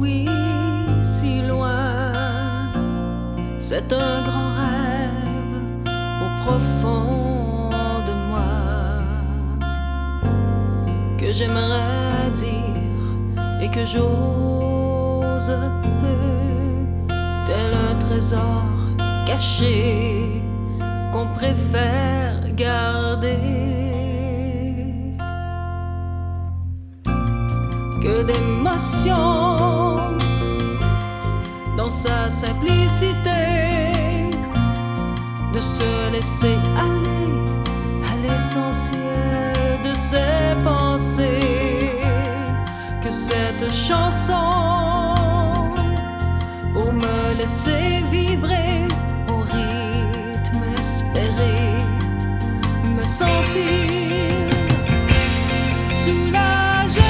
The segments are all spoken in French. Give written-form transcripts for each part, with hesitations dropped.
oui, si loin. C'est un grand rêve au profond de moi que j'aimerais dire et que j'ose peu, tel un trésor caché qu'on préfère garder. Que d'émotions dans sa simplicité, de se laisser aller à l'essentiel de ses pensées. Que cette chanson pour me laisser vibrer au rythme espéré, me sentir soulagé.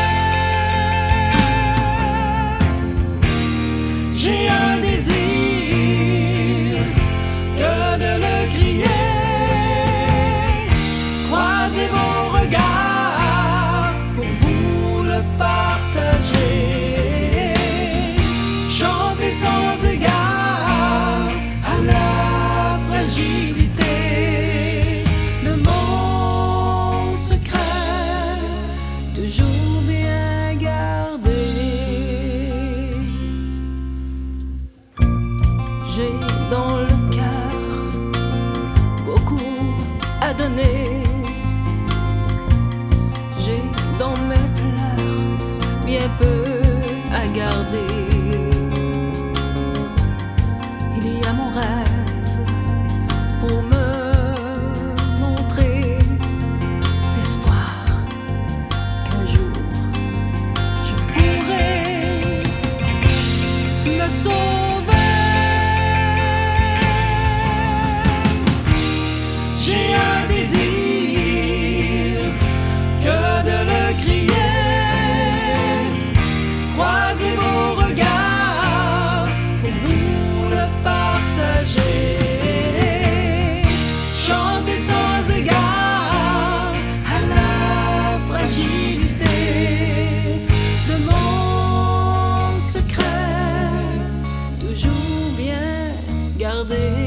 J'ai un désir que de le crier, croisez vos regards pour vous le partager, chanter sans égard à la fragilité de mon secret, toujours bien gardé. J'ai dans le cœur beaucoup à donner. J'ai dans mes pleurs bien peu à garder. Il y a mon rêve pour me montrer l'espoir qu'un jour je pourrai me sauver. J'ai un désir que de le crier, croisez vos regards pour vous le partager, chanter sans égard à la fragilité de mon secret, toujours bien gardé.